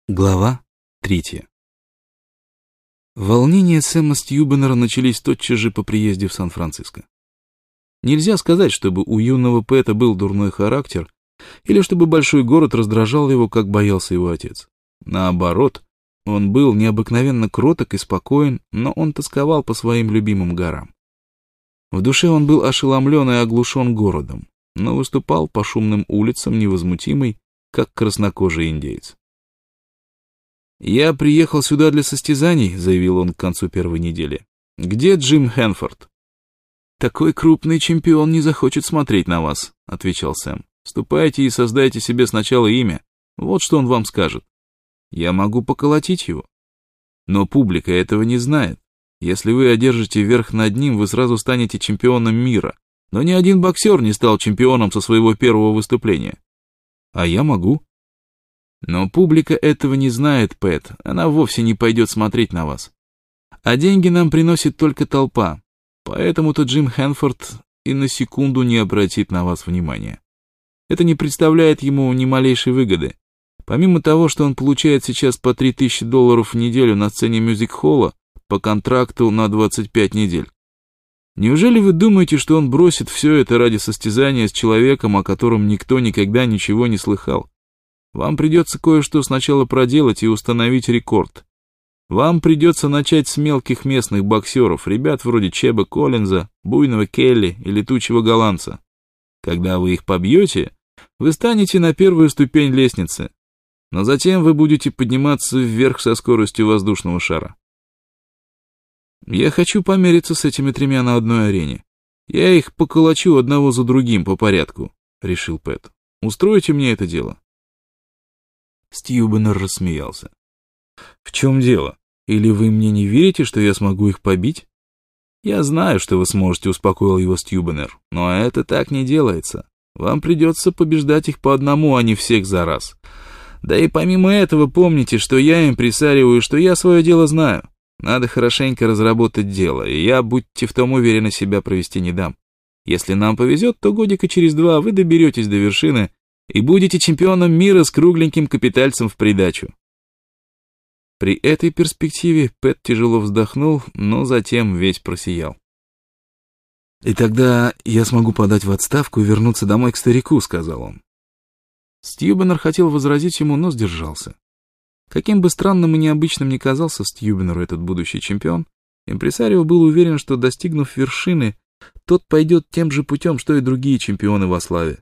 Глава 3. Волнения Сэма Стьюбенера начались тотчас же по приезде в Сан-Франциско. Нельзя сказать, чтобы у юного Пэта был дурной характер, или чтобы большой город раздражал его, как боялся его отец. Наоборот, он был необыкновенно кроток и спокоен, но он тосковал по своим любимым горам. В душе он был ошеломлен и оглушен городом, но выступал по шумным улицам невозмутимый, как краснокожий индеец. «Я приехал сюда для состязаний», — заявил он к концу первой недели. «Где Джим Хэнфорд?» «Такой крупный чемпион не захочет смотреть на вас», — отвечал Сэм. «Ступайте и создайте себе сначала имя. Вот что он вам скажет. Я могу поколотить его. Но публика этого не знает. Если вы одержите верх над ним, вы сразу станете чемпионом мира. Но ни один боксер не стал чемпионом со своего первого выступления. А я могу». «Но публика этого не знает, Пэт, она вовсе не пойдет смотреть на вас. А деньги нам приносит только толпа, поэтому-то Джим Хэнфорд и на секунду не обратит на вас внимания. Это не представляет ему ни малейшей выгоды. Помимо того, что он получает сейчас по $3000 в неделю на сцене мюзик-холла по контракту на 25 недель. Неужели вы думаете, что он бросит все это ради состязания с человеком, о котором никто никогда ничего не слыхал? Вам придется кое-что сначала проделать и установить рекорд. Вам придется начать с мелких местных боксеров, ребят вроде Чеба Коллинза, Буйного Келли и Летучего Голландца. Когда вы их побьете, вы станете на первую ступень лестницы, но затем вы будете подниматься вверх со скоростью воздушного шара. Я хочу помериться с этими тремя на одной арене. Я их поколочу одного за другим по порядку, решил Пэт. Устроите мне это дело. Стьюбенер рассмеялся. «В чем дело? Или вы мне не верите, что я смогу их побить?» «Я знаю, что вы сможете», — успокоил его Стьюбенер, «но это так не делается. Вам придется побеждать их по одному, а не всех за раз. Да и помимо этого помните, что я импресарио и что я свое дело знаю. Надо хорошенько разработать дело, и я, будьте в том уверены, себя провести не дам. Если нам повезет, то годика через 2 вы доберетесь до вершины и будете чемпионом мира с кругленьким капитальцем в придачу». При этой перспективе Пэт тяжело вздохнул, но затем весь просиял. «И тогда я смогу подать в отставку и вернуться домой к старику», — сказал он. Стьюбенер хотел возразить ему, но сдержался. Каким бы странным и необычным ни казался Стьюбенеру этот будущий чемпион, импресарио был уверен, что, достигнув вершины, тот пойдет тем же путем, что и другие чемпионы во славе.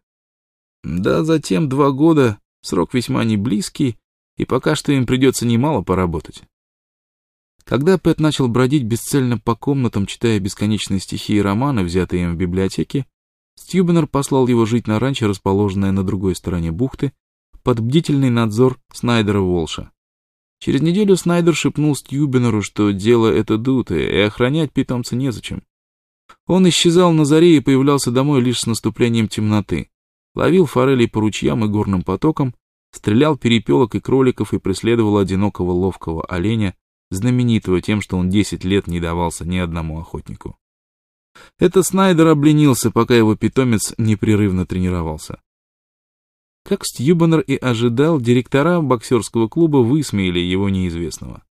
Да, затем 2 года, срок весьма неблизкий, и пока что им придется немало поработать. Когда Пэт начал бродить бесцельно по комнатам, читая бесконечные стихи и романы, взятые им в библиотеке, Стьюбенер послал его жить на ранчо, расположенное на другой стороне бухты, под бдительный надзор Снайдера Уолша. Через неделю Снайдер шепнул Стьюбенеру, что дело это дутое, и охранять питомца незачем. Он исчезал на заре и появлялся домой лишь с наступлением темноты. Ловил форелей по ручьям и горным потокам, стрелял перепелок и кроликов и преследовал одинокого ловкого оленя, знаменитого тем, что он 10 лет не давался ни одному охотнику. Это Снайдер обленился, пока его питомец непрерывно тренировался. Как Стьюбенер и ожидал, директора боксерского клуба высмеяли его неизвестного.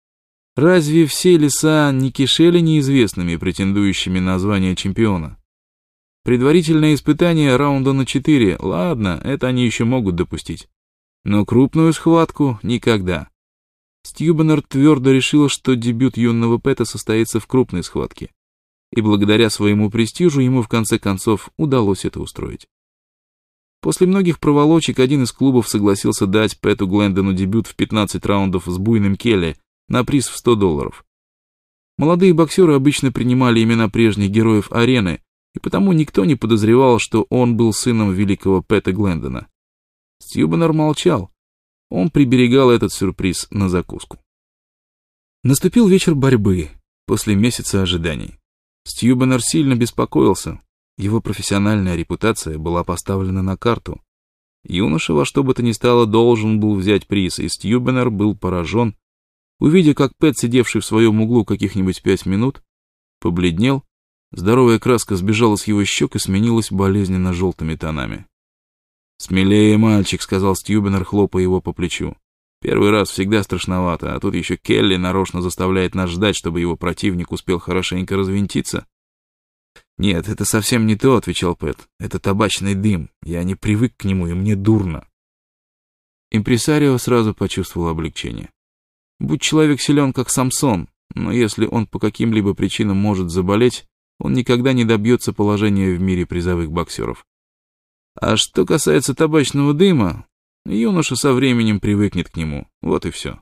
Разве все леса не кишели неизвестными, претендующими на звание чемпиона? Предварительное испытание раунда на 4, ладно, это они еще могут допустить. Но крупную схватку никогда. Стьюбенер твердо решил, что дебют юного Пэта состоится в крупной схватке. И благодаря своему престижу ему в конце концов удалось это устроить. После многих проволочек один из клубов согласился дать Пэту Глендону дебют в 15 раундов с Буйным Келли на приз в $100. Молодые боксеры обычно принимали имена прежних героев арены, и потому никто не подозревал, что он был сыном великого Пэта Глендона. Стьюбенер молчал. Он приберегал этот сюрприз на закуску. Наступил вечер борьбы, после месяца ожиданий. Стьюбенер сильно беспокоился. Его профессиональная репутация была поставлена на карту. Юноша во что бы то ни стало должен был взять приз, и Стьюбенер был поражен, увидя, как Пэт, сидевший в своем углу каких-нибудь 5 минут, побледнел. Здоровая краска сбежала с его щек и сменилась болезненно желтыми тонами. «Смелее, мальчик», — сказал Стьюбенер, хлопая его по плечу. Первый раз всегда страшновато, а тут еще Келли нарочно заставляет нас ждать, чтобы его противник успел хорошенько развинтиться. «Нет, это совсем не то», — отвечал Пэт. «Это табачный дым. Я не привык к нему, и мне дурно». Импресарио сразу почувствовал облегчение. Будь человек силен, как Самсон, но если он по каким-либо причинам может заболеть, он никогда не добьется положения в мире призовых боксеров. А что касается табачного дыма, юноша со временем привыкнет к нему, вот и все.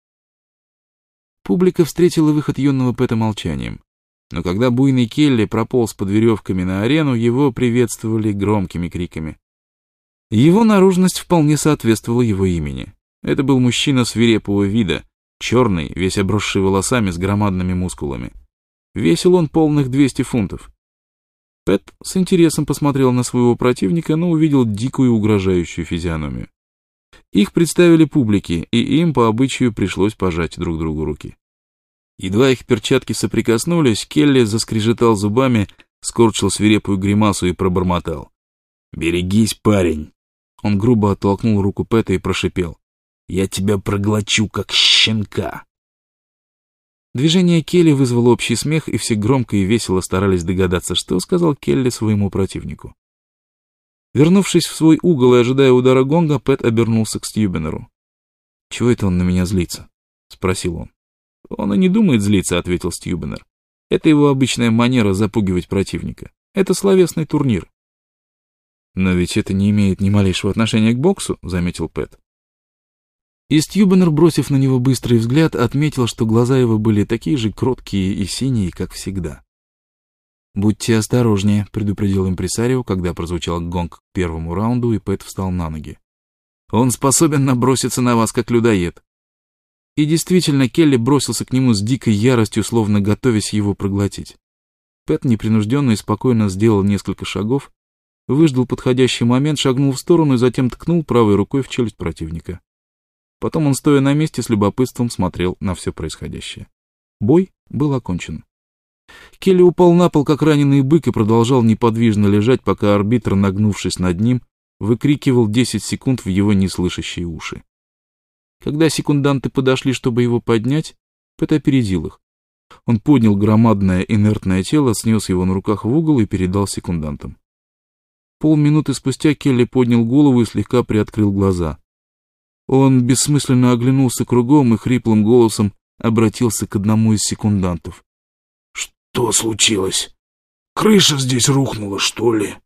Публика встретила выход юного Пэта молчанием, но когда буйный Келли прополз под веревками на арену, его приветствовали громкими криками. Его наружность вполне соответствовала его имени. Это был мужчина свирепого вида, черный, весь обросший волосами с громадными мускулами. Весил он полных 200 фунтов. Пэт с интересом посмотрел на своего противника, но увидел дикую угрожающую физиономию. Их представили публике, и им по обычаю пришлось пожать друг другу руки. Едва их перчатки соприкоснулись, Келли заскрежетал зубами, скорчил свирепую гримасу и пробормотал: «Берегись, парень!» Он грубо оттолкнул руку Пэта и прошипел: «Я тебя проглочу, как щенка!» Движение Келли вызвало общий смех, и все громко и весело старались догадаться, что сказал Келли своему противнику. Вернувшись в свой угол и ожидая удара гонга, Пэт обернулся к Стьюбенеру. «Чего это он на меня злится?» — спросил он. «Он и не думает злиться», — ответил Стьюбенер. «Это его обычная манера запугивать противника. Это словесный турнир». «Но ведь это не имеет ни малейшего отношения к боксу», — заметил Пэт. И Стьюбенер, бросив на него быстрый взгляд, отметил, что глаза его были такие же кроткие и синие, как всегда. «Будьте осторожнее», — предупредил импресарио, когда прозвучал гонг к первому раунду, и Пэт встал на ноги. «Он способен наброситься на вас, как людоед». И действительно, Келли бросился к нему с дикой яростью, словно готовясь его проглотить. Пэт непринужденно и спокойно сделал несколько шагов, выждал подходящий момент, шагнул в сторону и затем ткнул правой рукой в челюсть противника. Потом он, стоя на месте, с любопытством смотрел на все происходящее. Бой был окончен. Келли упал на пол, как раненый бык, и продолжал неподвижно лежать, пока арбитр, нагнувшись над ним, выкрикивал 10 секунд в его неслышащие уши. Когда секунданты подошли, чтобы его поднять, Пэт опередил их. Он поднял громадное инертное тело, снес его на руках в угол и передал секундантам. Полминуты спустя Келли поднял голову и слегка приоткрыл глаза. Он бессмысленно оглянулся кругом и хриплым голосом обратился к одному из секундантов. «Что случилось? Крыша здесь рухнула, что ли?»